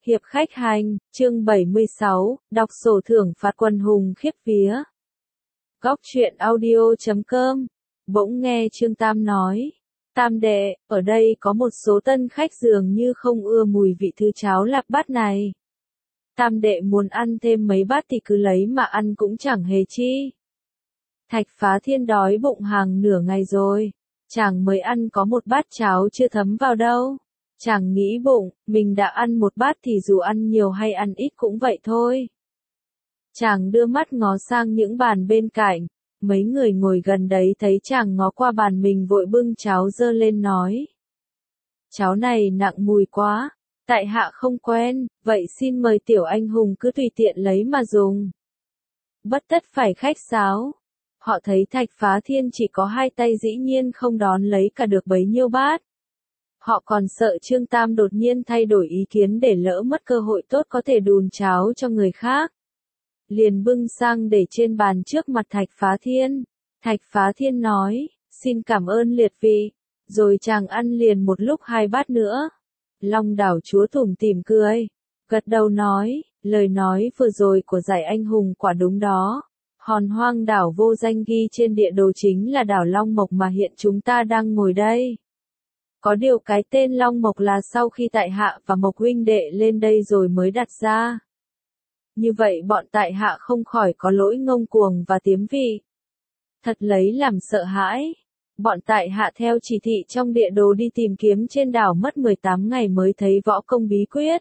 Hiệp khách hành, chương 76, đọc sổ thưởng phạt quần hùng khiếp vía. Góc truyện audio.com. Bỗng nghe Trương Tam nói, Tam đệ, ở đây có một số tân khách dường như không ưa mùi vị thứ cháo lạp bát này. Tam đệ muốn ăn thêm mấy bát thì cứ lấy mà ăn cũng chẳng hề chi. Thạch Phá Thiên đói bụng hàng nửa ngày rồi, chàng mới ăn có một bát cháo chưa thấm vào đâu. Chàng nghĩ bụng, mình đã ăn một bát thì dù ăn nhiều hay ăn ít cũng vậy thôi. Chàng đưa mắt ngó sang những bàn bên cạnh, mấy người ngồi gần đấy thấy chàng ngó qua bàn mình vội bưng cháo dơ lên nói. Cháo này nặng mùi quá, tại hạ không quen, vậy xin mời tiểu anh hùng cứ tùy tiện lấy mà dùng. Bất tất phải khách sáo. Họ thấy Thạch Phá Thiên chỉ có hai tay dĩ nhiên không đón lấy cả được bấy nhiêu bát. Họ còn sợ Trương Tam đột nhiên thay đổi ý kiến để lỡ mất cơ hội tốt có thể đùn cháo cho người khác. Liền bưng sang để trên bàn trước mặt Thạch Phá Thiên. Thạch Phá Thiên nói, xin cảm ơn liệt vị. Rồi chàng ăn liền một lúc hai bát nữa. Long đảo chúa tủm tỉm cười. Gật đầu nói, lời nói vừa rồi của giải anh hùng quả đúng đó. Hòn hoang đảo vô danh ghi trên địa đồ chính là đảo Long Mộc mà hiện chúng ta đang ngồi đây. Có điều cái tên Long Mộc là sau khi tại hạ và Mộc huynh đệ lên đây rồi mới đặt ra. Như vậy bọn tại hạ không khỏi có lỗi ngông cuồng và tiếm vị. Thật lấy làm sợ hãi. Bọn tại hạ theo chỉ thị trong địa đồ đi tìm kiếm trên đảo mất 18 ngày mới thấy võ công bí quyết.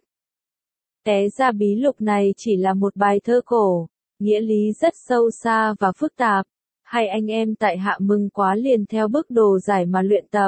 Té ra bí lục này chỉ là một bài thơ cổ, nghĩa lý rất sâu xa và phức tạp. Hay anh em tại hạ mừng quá liền theo bức đồ giải mà luyện tập.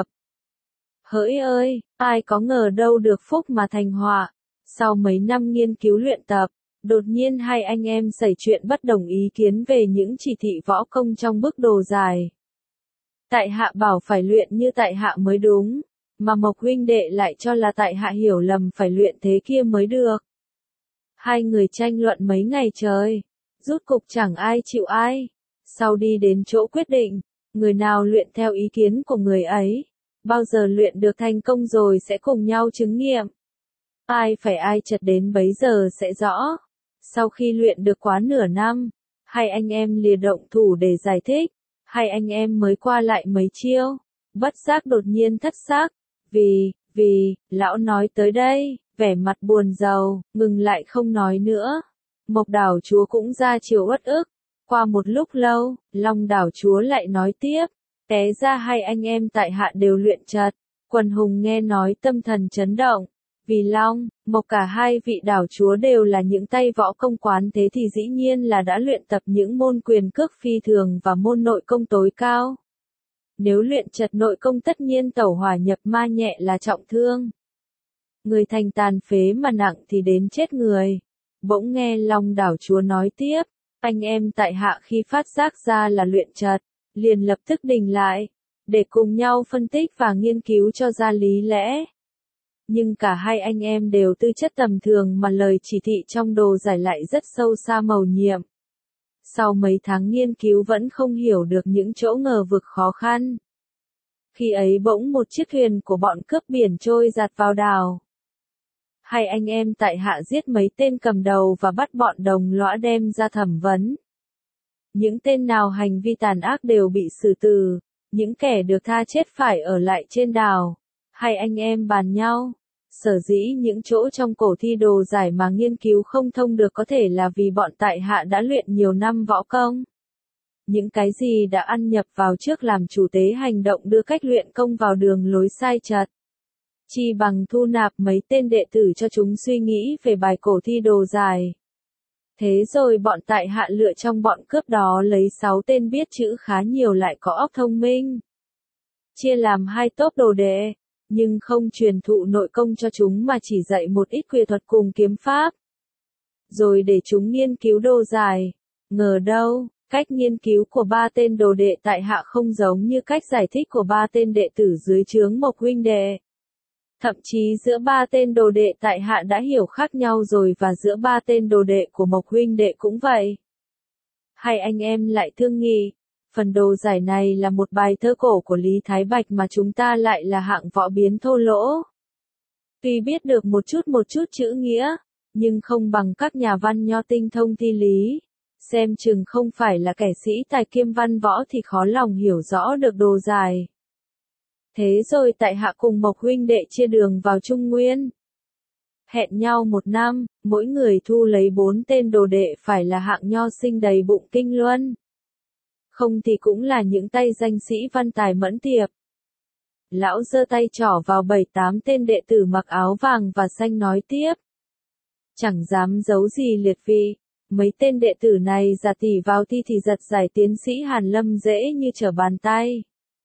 Hỡi ơi, ai có ngờ đâu được phúc mà thành họa. Sau mấy năm nghiên cứu luyện tập, đột nhiên hai anh em xảy chuyện bất đồng ý kiến về những chỉ thị võ công trong bức đồ giải. Tại hạ bảo phải luyện như tại hạ mới đúng, mà Mộc huynh đệ lại cho là tại hạ hiểu lầm phải luyện thế kia mới được. Hai người tranh luận mấy ngày trời, rút cục chẳng ai chịu ai. Sau đi đến chỗ quyết định, người nào luyện theo ý kiến của người ấy. Bao giờ luyện được thành công rồi sẽ cùng nhau chứng nghiệm. Ai phải ai chật đến bấy giờ sẽ rõ. Sau khi luyện được quá nửa năm, hai anh em lìa động thủ để giải thích. Hai anh em mới qua lại mấy chiêu. Bất giác đột nhiên thất sắc. Vì, lão nói tới đây, vẻ mặt buồn rầu, ngừng lại không nói nữa. Mộc đảo chúa cũng ra chiều uất ức. Qua một lúc lâu, Long đảo chúa lại nói tiếp. Té ra hai anh em tại hạ đều luyện chật. Quần hùng nghe nói tâm thần chấn động. Vì Long, Mộc cả hai vị đảo chúa đều là những tay võ công quán thế thì dĩ nhiên là đã luyện tập những môn quyền cước phi thường và môn nội công tối cao. Nếu luyện chật nội công tất nhiên tẩu hỏa nhập ma nhẹ là trọng thương. Người thành tàn phế mà nặng thì đến chết người. Bỗng nghe Long đảo chúa nói tiếp. Anh em tại hạ khi phát giác ra là luyện chật, liền lập tức đình lại, để cùng nhau phân tích và nghiên cứu cho ra lý lẽ. Nhưng cả hai anh em đều tư chất tầm thường mà lời chỉ thị trong đồ giải lại rất sâu xa mầu nhiệm. Sau mấy tháng nghiên cứu vẫn không hiểu được những chỗ ngờ vực khó khăn. Khi ấy bỗng một chiếc thuyền của bọn cướp biển trôi giạt vào đảo. Hai anh em tại hạ giết mấy tên cầm đầu và bắt bọn đồng lõa đem ra thẩm vấn. Những tên nào hành vi tàn ác đều bị xử tử, những kẻ được tha chết phải ở lại trên đảo. Hai anh em bàn nhau, sở dĩ những chỗ trong cổ thi đồ giải mà nghiên cứu không thông được có thể là vì bọn tại hạ đã luyện nhiều năm võ công. Những cái gì đã ăn nhập vào trước làm chủ tế hành động đưa cách luyện công vào đường lối sai chật. Chi bằng thu nạp mấy tên đệ tử cho chúng suy nghĩ về bài cổ thi đồ giải. Thế rồi bọn tại hạ lựa trong bọn cướp đó lấy 6 tên biết chữ khá nhiều lại có óc thông minh. Chia làm 2 tốp đồ đệ, nhưng không truyền thụ nội công cho chúng mà chỉ dạy một ít quyền thuật cùng kiếm pháp. Rồi để chúng nghiên cứu đồ giải. Ngờ đâu, cách nghiên cứu của 3 tên đồ đệ tại hạ không giống như cách giải thích của 3 tên đệ tử dưới trướng Mộc huynh đệ. Thậm chí giữa 3 tên đồ đệ tại hạ đã hiểu khác nhau rồi và giữa 3 tên đồ đệ của Mộc huynh đệ cũng vậy. Hai anh em lại thương nghị, phần đồ giải này là một bài thơ cổ của Lý Thái Bạch mà chúng ta lại là hạng võ biến thô lỗ. Tuy biết được một chút chữ nghĩa, nhưng không bằng các nhà văn nho tinh thông thi lý. Xem chừng không phải là kẻ sĩ tài kiêm văn võ thì khó lòng hiểu rõ được Đồ Giải. Thế rồi tại hạ cùng Mộc huynh đệ chia đường vào Trung Nguyên. Hẹn nhau 1 năm, mỗi người thu lấy 4 tên đồ đệ phải là hạng nho sinh đầy bụng kinh luân. Không thì cũng là những tay danh sĩ văn tài mẫn tiệp. Lão giơ tay trỏ vào 7-8 tên đệ tử mặc áo vàng và xanh nói tiếp. Chẳng dám giấu gì liệt vị, mấy tên đệ tử này giả tỷ vào thi thì giật giải tiến sĩ Hàn Lâm dễ như trở bàn tay.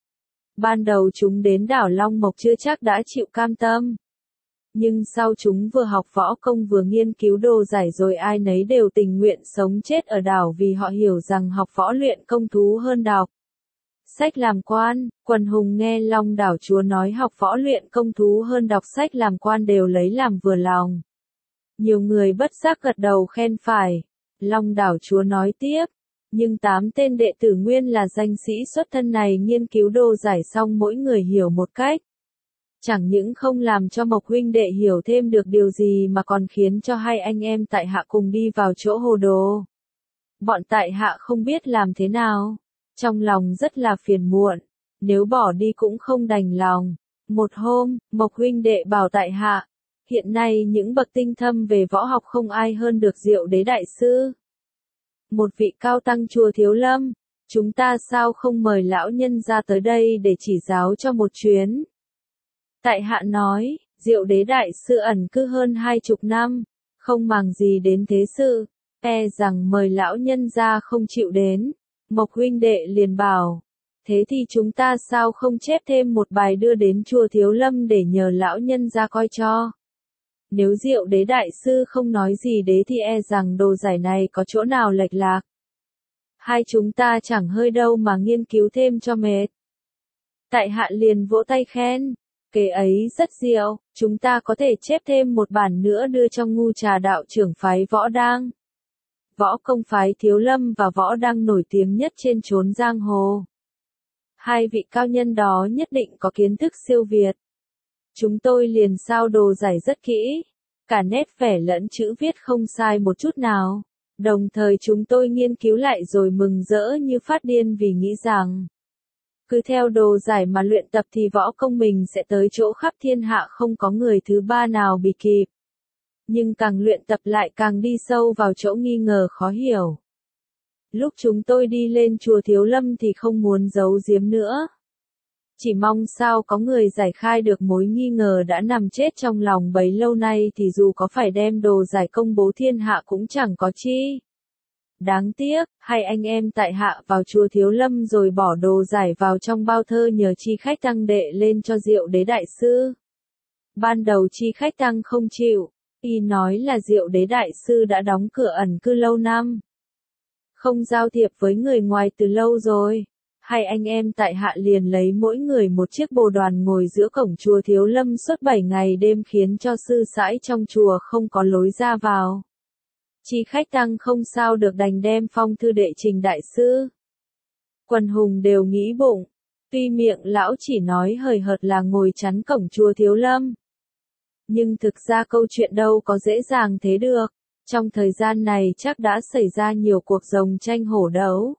Ban đầu chúng đến đảo Long Mộc chưa chắc đã chịu cam tâm. Nhưng sau chúng vừa học võ công vừa nghiên cứu Đồ Giải rồi ai nấy đều tình nguyện sống chết ở đảo vì họ hiểu rằng học võ luyện công thú hơn đọc sách làm quan. Quần hùng nghe Long đảo chúa nói học võ luyện công thú hơn đọc sách làm quan đều lấy làm vừa lòng. Nhiều người bất giác gật đầu khen phải. Long đảo chúa nói tiếp. Nhưng 8 tên đệ tử nguyên là danh sĩ xuất thân này nghiên cứu Đồ Giải xong mỗi người hiểu một cách. Chẳng những không làm cho Mộc huynh đệ hiểu thêm được điều gì mà còn khiến cho hai anh em tại hạ cùng đi vào chỗ hồ đồ. Bọn tại hạ không biết làm thế nào. Trong lòng rất là phiền muộn. Nếu bỏ đi cũng không đành lòng. Một hôm, Mộc huynh đệ bảo tại hạ. Hiện nay những bậc tinh thâm về võ học không ai hơn được Diệu Đế đại sư. Một vị cao tăng chùa Thiếu Lâm. Chúng ta sao không mời lão nhân ra tới đây để chỉ giáo cho một chuyến. Tại hạ nói, Diệu Đế đại sư ẩn cư hơn 20 năm, không màng gì đến thế sự, e rằng mời lão nhân ra không chịu đến. Mộc huynh đệ liền bảo, thế thì chúng ta sao không chép thêm một bài đưa đến chùa Thiếu Lâm để nhờ lão nhân ra coi cho. Nếu Diệu Đế đại sư không nói gì đấy thì e rằng Đồ Giải này có chỗ nào lệch lạc. Hai chúng ta chẳng hơi đâu mà nghiên cứu thêm cho mệt. Tại hạ liền vỗ tay khen. Kế ấy rất diệu, chúng ta có thể chép thêm một bản nữa đưa cho Ngu Trà đạo trưởng phái Võ Đang. Võ công phái Thiếu Lâm và Võ Đang nổi tiếng nhất trên chốn giang hồ. Hai vị cao nhân đó nhất định có kiến thức siêu việt. Chúng tôi liền sao Đồ Giải rất kỹ, cả nét vẽ lẫn chữ viết không sai một chút nào. Đồng thời chúng tôi nghiên cứu lại rồi mừng rỡ như phát điên vì nghĩ rằng cứ theo Đồ Giải mà luyện tập thì võ công mình sẽ tới chỗ khắp thiên hạ không có người thứ ba nào bị kịp. Nhưng càng luyện tập lại càng đi sâu vào chỗ nghi ngờ khó hiểu. Lúc chúng tôi đi lên chùa Thiếu Lâm thì không muốn giấu giếm nữa. Chỉ mong sao có người giải khai được mối nghi ngờ đã nằm chết trong lòng bấy lâu nay thì dù có phải đem Đồ Giải công bố thiên hạ cũng chẳng có chi. Đáng tiếc, hai anh em tại hạ vào chùa Thiếu Lâm rồi bỏ Đồ Giải vào trong bao thơ nhờ chi khách tăng đệ lên cho Diệu Đế đại sư. Ban đầu chi khách tăng không chịu, y nói là Diệu Đế đại sư đã đóng cửa ẩn cư lâu năm. Không giao thiệp với người ngoài từ lâu rồi. Hai anh em tại hạ liền lấy mỗi người một chiếc bồ đoàn ngồi giữa cổng chùa Thiếu Lâm suốt 7 ngày đêm khiến cho sư sãi trong chùa không có lối ra vào. Chi khách tăng không sao được đành đem phong thư đệ trình đại sư. Quần hùng đều nghĩ bụng, tuy miệng lão chỉ nói hời hợt là ngồi chắn cổng chùa Thiếu Lâm. Nhưng thực ra câu chuyện đâu có dễ dàng thế được, trong thời gian này chắc đã xảy ra nhiều cuộc rồng tranh hổ đấu.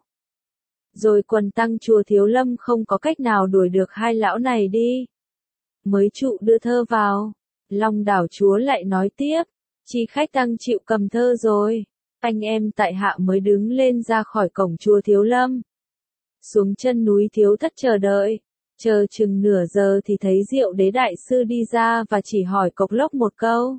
Rồi quần tăng chùa Thiếu Lâm không có cách nào đuổi được hai lão này đi. Mới trụ đưa thơ vào, Long đảo chúa lại nói tiếp. Chi khách tăng chịu cầm thơ rồi, anh em tại hạ mới đứng lên ra khỏi cổng chùa Thiếu Lâm. Xuống chân núi Thiếu Thất chờ đợi, chờ chừng nửa giờ thì thấy Diệu Đế đại sư đi ra và chỉ hỏi cộc lốc một câu.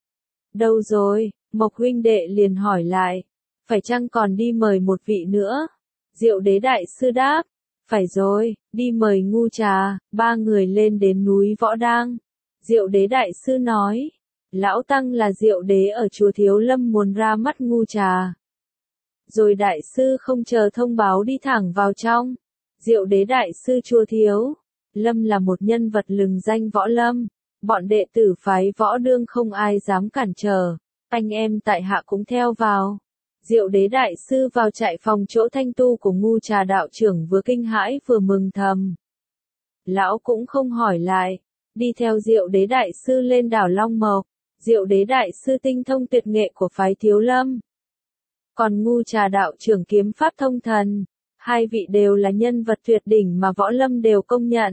Đâu rồi? Mộc huynh đệ liền hỏi lại, phải chăng còn đi mời một vị nữa? Diệu Đế đại sư đáp, phải rồi, đi mời Ngu Trà. Ba người lên đến núi Võ Đang. Diệu Đế đại sư nói, lão tăng là Diệu Đế ở chùa Thiếu Lâm muốn ra mắt Ngu Trà. Rồi đại sư không chờ thông báo đi thẳng vào trong. Diệu Đế đại sư chùa Thiếu Lâm là một nhân vật lừng danh võ lâm. Bọn đệ tử phái Võ Đương không ai dám cản trở. Anh em tại hạ cũng theo vào. Diệu Đế đại sư vào trại phòng chỗ thanh tu của Ngu Trà đạo trưởng vừa kinh hãi vừa mừng thầm. Lão cũng không hỏi lại. đi theo Diệu Đế Đại Sư lên đảo Long Mộc. Diệu Đế Đại Sư tinh thông tuyệt nghệ của phái Thiếu Lâm. Còn Ngu Trà đạo trưởng kiếm pháp thông thần. Hai vị đều là nhân vật tuyệt đỉnh mà võ lâm đều công nhận.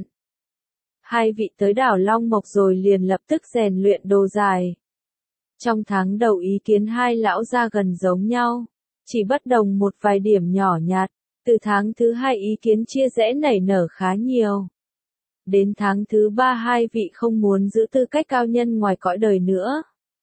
Hai vị tới đảo Long Mộc rồi liền lập tức rèn luyện đồ dài. Trong tháng đầu ý kiến hai lão gia gần giống nhau, chỉ bất đồng một vài điểm nhỏ nhặt. Từ tháng thứ hai ý kiến chia rẽ nảy nở khá nhiều. Đến tháng thứ ba hai vị không muốn giữ tư cách cao nhân ngoài cõi đời nữa.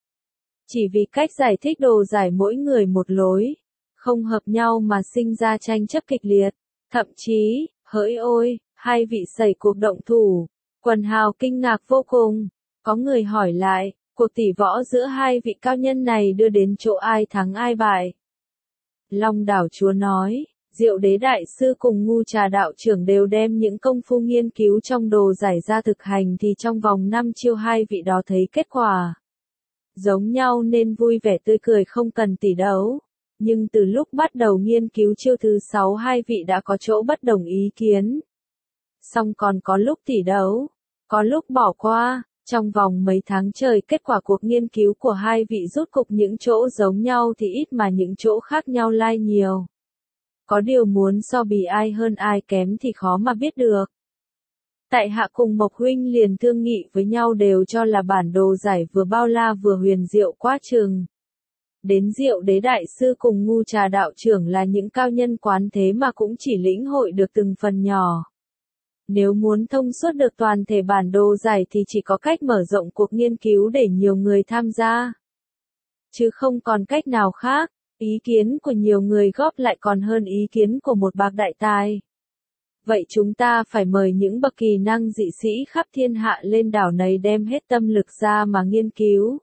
Chỉ vì cách giải thích đồ giải mỗi người một lối, không hợp nhau mà sinh ra tranh chấp kịch liệt. Thậm chí, hỡi ôi, hai vị xảy cuộc động thủ. Quần hào kinh ngạc vô cùng. Có người hỏi lại, cuộc tỷ võ giữa hai vị cao nhân này đưa đến chỗ ai thắng ai bại. Long đảo chúa nói, Diệu Đế Đại Sư cùng Ngu Trà đạo trưởng đều đem những công phu nghiên cứu trong đồ giải ra thực hành thì trong vòng 5 chiêu hai vị đó thấy kết quả giống nhau nên vui vẻ tươi cười không cần tỷ đấu. Nhưng từ lúc bắt đầu nghiên cứu chiêu thứ 6 hai vị đã có chỗ bất đồng ý kiến. Song còn có lúc tỷ đấu, có lúc bỏ qua. Trong vòng mấy tháng trời kết quả cuộc nghiên cứu của hai vị rút cục những chỗ giống nhau thì ít mà những chỗ khác nhau lai nhiều. Có điều muốn so bì ai hơn ai kém thì khó mà biết được. Tại hạ cùng Mộc huynh liền thương nghị với nhau đều cho là bản đồ giải vừa bao la vừa huyền diệu quá chừng. Đến Diệu Đế Đại Sư cùng Ngu Trà đạo trưởng là những cao nhân quán thế mà cũng chỉ lĩnh hội được từng phần nhỏ. Nếu muốn thông suốt được toàn thể bản đồ giải thì chỉ có cách mở rộng cuộc nghiên cứu để nhiều người tham gia. Chứ không còn cách nào khác, ý kiến của nhiều người góp lại còn hơn ý kiến của một bạc đại tài. Vậy chúng ta phải mời những bậc kỳ năng dị sĩ khắp thiên hạ lên đảo này đem hết tâm lực ra mà nghiên cứu.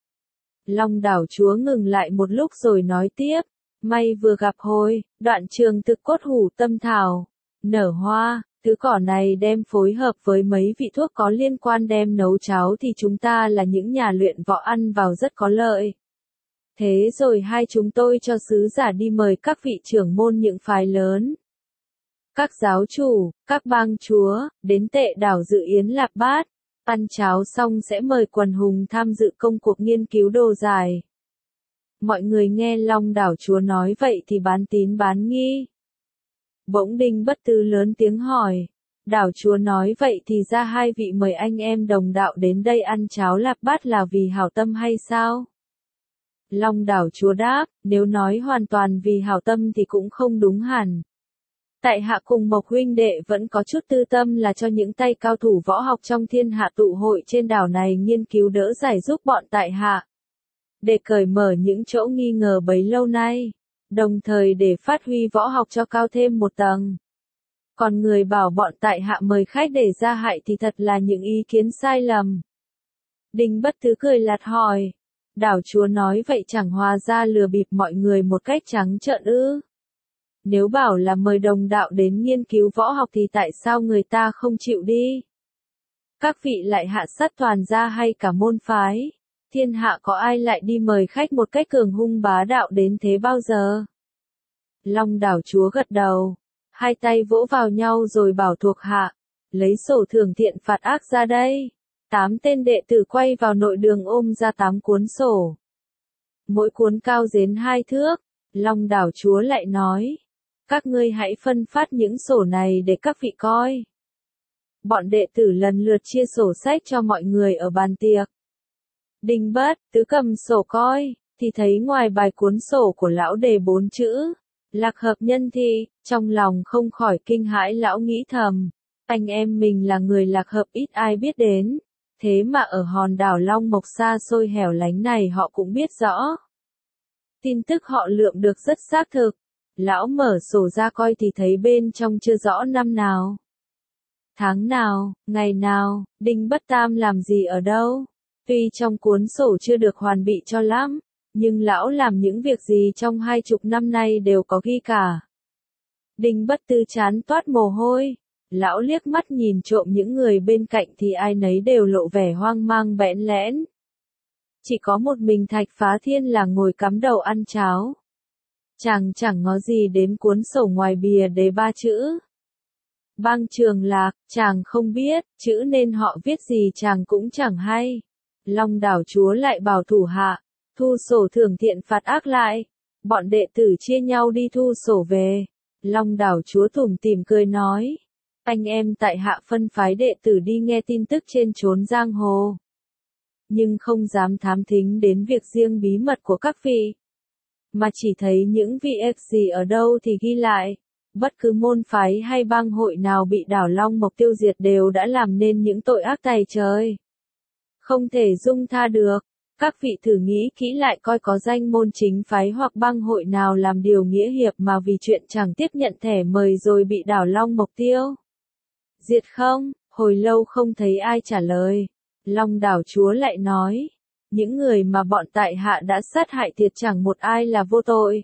Long đảo chúa ngừng lại một lúc rồi nói tiếp, may vừa gặp hồi, đoạn trường thực cốt hủ tâm thảo, nở hoa. Thứ cỏ này đem phối hợp với mấy vị thuốc có liên quan đem nấu cháo thì chúng ta là những nhà luyện võ ăn vào rất có lợi. Thế rồi hai chúng tôi cho sứ giả đi mời các vị trưởng môn những phái lớn. Các giáo chủ, các bang chúa, đến Tệ đảo dự yến Lạp Bát. Ăn cháo xong sẽ mời quần hùng tham dự công cuộc nghiên cứu đồ giải. Mọi người nghe Long đảo chúa nói vậy thì bán tín bán nghi. Bỗng Đinh Bất Tư lớn tiếng hỏi, đảo chúa nói vậy thì ra hai vị mời anh em đồng đạo đến đây ăn cháo Lạp Bát là vì hảo tâm hay sao? Long đảo chúa đáp, nếu nói hoàn toàn vì hảo tâm thì cũng không đúng hẳn. Tại hạ cùng Mộc huynh đệ vẫn có chút tư tâm là cho những tay cao thủ võ học trong thiên hạ tụ hội trên đảo này nghiên cứu đỡ giải giúp bọn tại hạ. Để cởi mở những chỗ nghi ngờ bấy lâu nay. Đồng thời để phát huy võ học cho cao thêm một tầng. Còn người bảo bọn tại hạ mời khách để ra hại thì thật là những ý kiến sai lầm. Đinh Bất Thứ cười lạt hỏi. Đảo chúa nói vậy chẳng hòa ra lừa bịp mọi người một cách trắng trợn ư? Nếu bảo là mời đồng đạo đến nghiên cứu võ học thì tại sao người ta không chịu đi? Các vị lại hạ sát toàn gia hay cả môn phái? Thiên hạ có ai lại đi mời khách một cách cường hung bá đạo đến thế bao giờ? Long đảo chúa gật đầu, hai tay vỗ vào nhau rồi bảo thuộc hạ, lấy sổ thưởng thiện phạt ác ra đây. 8 tên đệ tử quay vào nội đường ôm ra 8 cuốn sổ. Mỗi cuốn cao đến 2 thước, Long đảo chúa lại nói, các ngươi hãy phân phát những sổ này để các vị coi. Bọn đệ tử lần lượt chia sổ sách cho mọi người ở bàn tiệc. Đinh Bất Tứ cầm sổ coi, thì thấy ngoài bài cuốn sổ của lão đề 4 chữ, Lạc Hợp Nhân Thị, trong lòng không khỏi kinh hãi lão nghĩ thầm, anh em mình là người Lạc Hợp ít ai biết đến, thế mà ở hòn đảo Long Mộc xa xôi hẻo lánh này họ cũng biết rõ. Tin tức họ lượm được rất xác thực, lão mở sổ ra coi thì thấy bên trong chưa rõ năm nào, tháng nào, ngày nào, Đinh Bất Tam làm gì ở đâu. Tuy trong cuốn sổ chưa được hoàn bị cho lắm, nhưng lão làm những việc gì trong 20 năm nay đều có ghi cả. Đinh Bất Tư chán toát mồ hôi, lão liếc mắt nhìn trộm những người bên cạnh thì ai nấy đều lộ vẻ hoang mang bẽn lẽn. Chỉ có một mình Thạch Phá Thiên là ngồi cắm đầu ăn cháo. Chàng chẳng ngó gì đến cuốn sổ ngoài bìa đề 3 chữ. Bang Trường Lạc, chàng không biết, chữ nên họ viết gì chàng cũng chẳng hay. Long đảo chúa lại bảo thủ hạ, thu sổ thưởng thiện phạt ác lại. Bọn đệ tử chia nhau đi thu sổ về. Long đảo chúa tủm tỉm cười nói. Anh em tại hạ phân phái đệ tử đi nghe tin tức trên chốn giang hồ. Nhưng không dám thám thính đến việc riêng bí mật của các vị. Mà chỉ thấy những vị gì ở đâu thì ghi lại. Bất cứ môn phái hay bang hội nào bị đảo Long Mộc tiêu diệt đều đã làm nên những tội ác tày trời. Không thể dung tha được. Các vị thử nghĩ kỹ lại coi có danh môn chính phái hoặc bang hội nào làm điều nghĩa hiệp mà vì chuyện chẳng tiếp nhận thẻ mời rồi bị đảo Long Mộc tiêu diệt không? Hồi lâu không thấy ai trả lời. Long đảo chúa lại nói. Những người mà bọn tại hạ đã sát hại thiệt chẳng một ai là vô tội.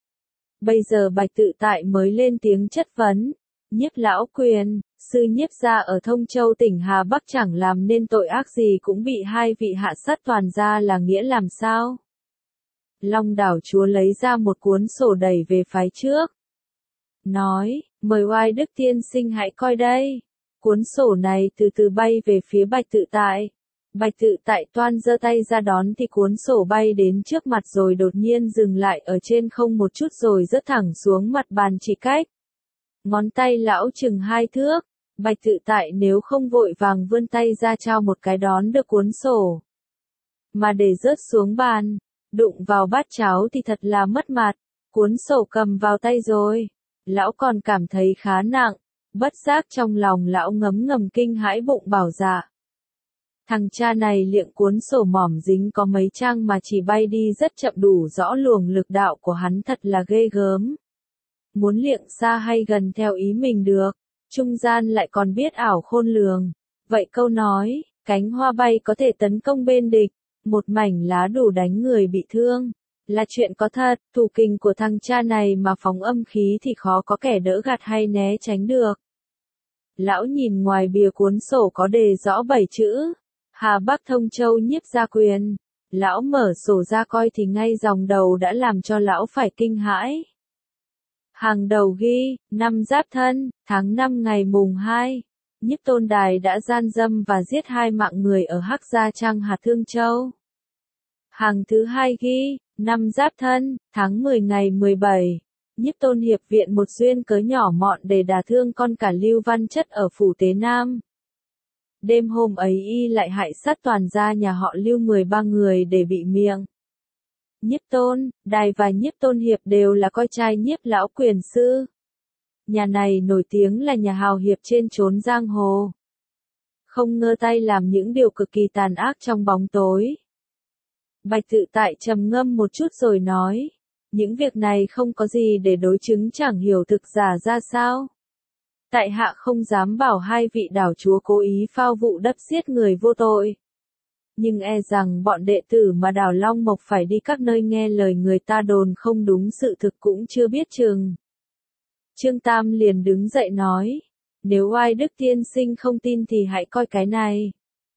Bây giờ Bạch Tự Tại mới lên tiếng chất vấn. Nhiếp lão quyền, sư nhiếp gia ở Thông Châu tỉnh Hà Bắc chẳng làm nên tội ác gì cũng bị hai vị hạ sát toàn ra là nghĩa làm sao? Long đảo chúa lấy ra một cuốn sổ đẩy về phái trước. Nói, mời oai đức tiên sinh hãy coi đây. Cuốn sổ này từ từ bay về phía Bạch Tự Tại. Bạch Tự Tại toan giơ tay ra đón thì cuốn sổ bay đến trước mặt rồi đột nhiên dừng lại ở trên không một chút rồi rớt thẳng xuống mặt bàn chỉ cách. Ngón tay lão chừng 2 thước. Bạch Tự Tại nếu không vội vàng vươn tay ra trao một cái đón được cuốn sổ. Mà để rớt xuống bàn, đụng vào bát cháo thì thật là mất mặt. Cuốn sổ cầm vào tay rồi. Lão còn cảm thấy khá nặng. Bất giác trong lòng lão ngấm ngầm kinh hãi bụng bảo dạ. Thằng cha này liệng cuốn sổ mỏm dính có mấy trang mà chỉ bay đi rất chậm đủ rõ luồng lực đạo của hắn thật là ghê gớm. Muốn liệng xa hay gần theo ý mình được, trung gian lại còn biết ảo khôn lường. Vậy câu nói, cánh hoa bay có thể tấn công bên địch, một mảnh lá đủ đánh người bị thương, là chuyện có thật. Thủ kình của thằng cha này mà phóng âm khí thì khó có kẻ đỡ gạt hay né tránh được. Lão nhìn ngoài bìa cuốn sổ có đề rõ 7 chữ. Hà Bắc Thông Châu nhiếp gia quyền. Lão mở sổ ra coi thì ngay dòng đầu đã làm cho lão phải kinh hãi. Hàng đầu ghi, năm Giáp Thân, tháng 5 ngày mùng 2. Nhiếp Tôn Đài đã gian dâm và giết 2 mạng người ở Hắc Gia Trang Hạt Thương Châu. Hàng thứ 2 ghi, năm Giáp Thân, tháng 10 ngày 17. Nhiếp Tôn hiệp viện một duyên cớ nhỏ mọn để đả thương con cả Lưu Văn Chất ở phủ Tế Nam. Đêm hôm ấy y lại hại sát toàn gia nhà họ Lưu 13 người để bị miệng. Nhiếp Tôn, Đài và Nhiếp Tôn hiệp đều là con trai Nhiếp lão quyền sư. Nhà này nổi tiếng là nhà hào hiệp trên chốn giang hồ. Không ngơ tay làm những điều cực kỳ tàn ác trong bóng tối. Bạch Tự Tại trầm ngâm một chút rồi nói. Những việc này không có gì để đối chứng chẳng hiểu thực giả ra sao. Tại hạ không dám bảo hai vị đảo chúa cố ý phao vụ đắp giết người vô tội. Nhưng e rằng bọn đệ tử mà đảo Long Mộc phải đi các nơi nghe lời người ta đồn không đúng sự thực cũng chưa biết chừng. Trương Tam liền đứng dậy nói. Nếu oai đức tiên sinh không tin thì hãy coi cái này.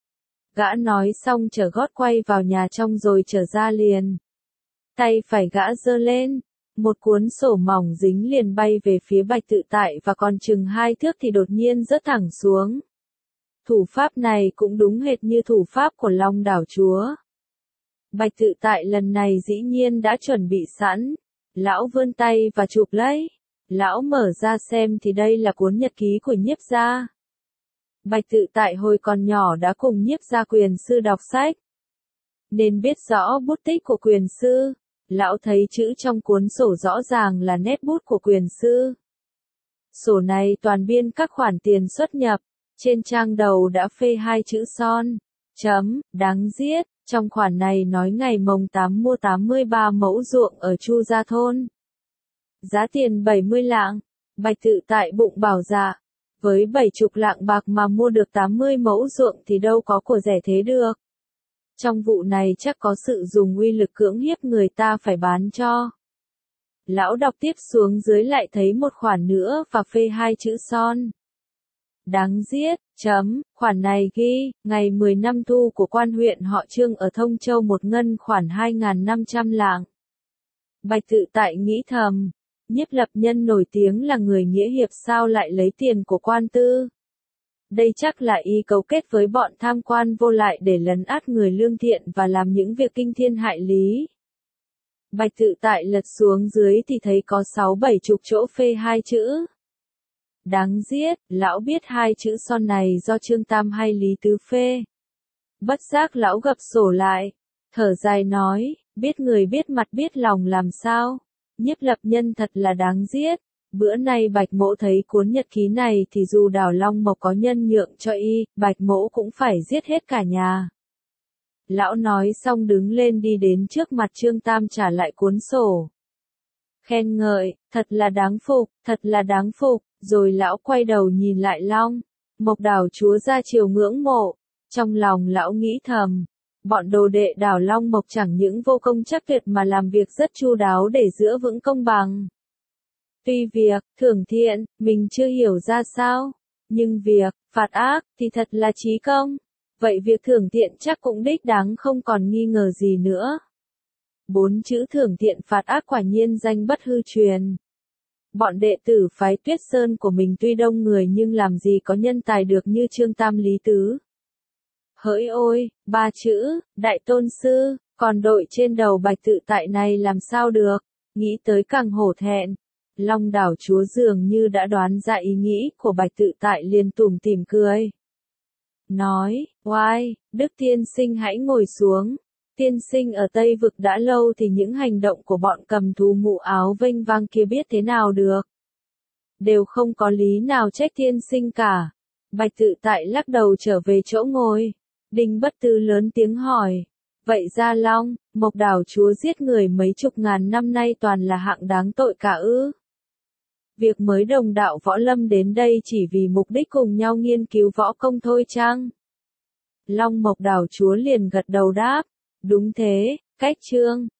Gã nói xong trở gót quay vào nhà trong rồi trở ra liền. Tay phải gã giơ lên. Một cuốn sổ mỏng dính liền bay về phía Bạch Tự Tại và còn chừng 2 thước thì đột nhiên rớt thẳng xuống. Thủ pháp này cũng đúng hệt như thủ pháp của Long đảo chúa. Bạch Tự Tại lần này dĩ nhiên đã chuẩn bị sẵn. Lão vươn tay và chụp lấy. Lão mở ra xem thì đây là cuốn nhật ký của Nhiếp gia. Bạch Tự Tại hồi còn nhỏ đã cùng Nhiếp gia quyền sư đọc sách. Nên biết rõ bút tích của quyền sư. Lão thấy chữ trong cuốn sổ rõ ràng là nét bút của quyền sư. Sổ này toàn biên các khoản tiền xuất nhập. Trên trang đầu đã phê 2 chữ son. Chấm, đáng giết. Trong khoản này nói ngày mồng 8 mua 83 mẫu ruộng ở Chu Gia Thôn. Giá tiền 70 lạng. Bạch Tự Tại bụng bảo dạ. Với 70 lạng bạc mà mua được 80 mẫu ruộng thì đâu có của rẻ thế được. Trong vụ này chắc có sự dùng uy lực cưỡng hiếp người ta phải bán cho. Lão đọc tiếp xuống dưới lại thấy một khoản nữa và phê 2 chữ son. Đáng giết, chấm, khoản này ghi, ngày 10 năm thu của quan huyện họ Trương ở Thông Châu một ngân khoản 2.500 lạng. Bạch Tự Tại nghĩ thầm, Nhiếp Lập Nhân nổi tiếng là người nghĩa hiệp sao lại lấy tiền của quan tư. Đây chắc là y cấu kết với bọn tham quan vô lại để lấn át người lương thiện và làm những việc kinh thiên hại lý. Bạch Tự Tại lật xuống dưới thì thấy có 6-7 chục chỗ phê hai chữ. Đáng giết, lão biết hai chữ son này do Trương Tam hay Lý Tứ phê. Bất giác lão gập sổ lại, thở dài nói, biết người biết mặt biết lòng làm sao. Nhiếp Lập Nhân thật là đáng giết. Bữa nay Bạch Mỗ thấy cuốn nhật ký này thì dù Đào Long Mộc có nhân nhượng cho y, Bạch Mỗ cũng phải giết hết cả nhà. Lão nói xong đứng lên đi đến trước mặt Trương Tam trả lại cuốn sổ. Khen ngợi, thật là đáng phục, rồi lão quay đầu nhìn lại Long Mộc Đào chúa ra chiều ngưỡng mộ. Trong lòng lão nghĩ thầm, bọn đồ đệ Đào Long Mộc chẳng những vô công chắc tuyệt mà làm việc rất chu đáo để giữ vững công bằng. Tuy việc, thưởng thiện, mình chưa hiểu ra sao, nhưng việc, phạt ác, thì thật là chí công. Vậy việc thưởng thiện chắc cũng đích đáng không còn nghi ngờ gì nữa. 4 chữ thưởng thiện phạt ác quả nhiên danh bất hư truyền. Bọn đệ tử phái Tuyết Sơn của mình tuy đông người nhưng làm gì có nhân tài được như Trương Tam Lý Tứ. Hỡi ôi, 3 chữ, đại tôn sư, còn đội trên đầu Bạch Tự Tại này làm sao được, nghĩ tới càng hổ thẹn. Long đảo chúa dường như đã đoán ra ý nghĩ của Bạch Tự Tại liền tủm tỉm cười. Nói, oai, Đức tiên sinh hãy ngồi xuống. Tiên sinh ở Tây Vực đã lâu thì những hành động của bọn cầm thú mũ áo vênh vang kia biết thế nào được. Đều không có lý nào trách tiên sinh cả. Bạch Tự Tại lắc đầu trở về chỗ ngồi. Đinh Bất Tư lớn tiếng hỏi. Vậy ra Long Mộc đảo chúa giết người mấy chục ngàn năm nay toàn là hạng đáng tội cả ư? Việc mới đồng đạo võ lâm đến đây chỉ vì mục đích cùng nhau nghiên cứu võ công thôi chăng? Long Mộc đảo chúa liền gật đầu đáp. Đúng thế, cách Trương